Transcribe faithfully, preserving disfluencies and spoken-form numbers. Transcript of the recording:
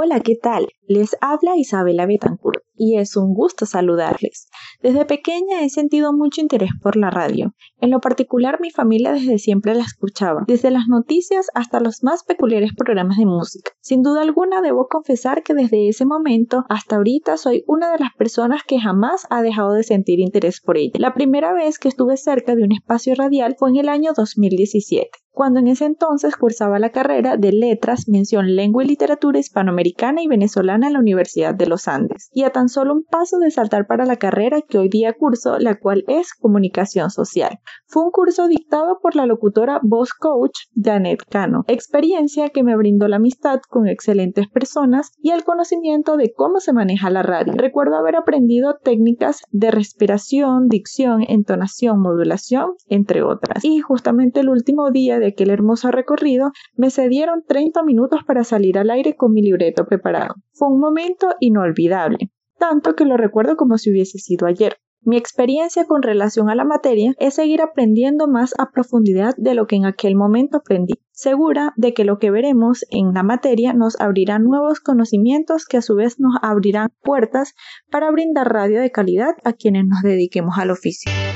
Hola, ¿qué tal? Les habla Isabela Betancourt y es un gusto saludarles. Desde pequeña he sentido mucho interés por la radio. En lo particular, mi familia desde siempre la escuchaba, desde las noticias hasta los más peculiares programas de música. Sin duda alguna, debo confesar que desde ese momento hasta ahorita soy una de las personas que jamás ha dejado de sentir interés por ella. La primera vez que estuve cerca de un espacio radial fue en el año dos mil diecisiete. Cuando en ese entonces cursaba la carrera de Letras, Mención Lengua y Literatura Hispanoamericana y Venezolana en la Universidad de los Andes, y a tan solo un paso de saltar para la carrera que hoy día curso, la cual es Comunicación Social. Fue un curso dictado por la locutora Voz Coach Janet Cano, experiencia que me brindó la amistad con excelentes personas y el conocimiento de cómo se maneja la radio. Recuerdo haber aprendido técnicas de respiración, dicción, entonación, modulación, entre otras. Y justamente el último día de aquel hermoso recorrido, me cedieron treinta minutos para salir al aire con mi libreto preparado. Fue un momento inolvidable, tanto que lo recuerdo como si hubiese sido ayer. Mi experiencia con relación a la materia es seguir aprendiendo más a profundidad de lo que en aquel momento aprendí, segura de que lo que veremos en la materia nos abrirá nuevos conocimientos que a su vez nos abrirán puertas para brindar radio de calidad a quienes nos dediquemos al oficio.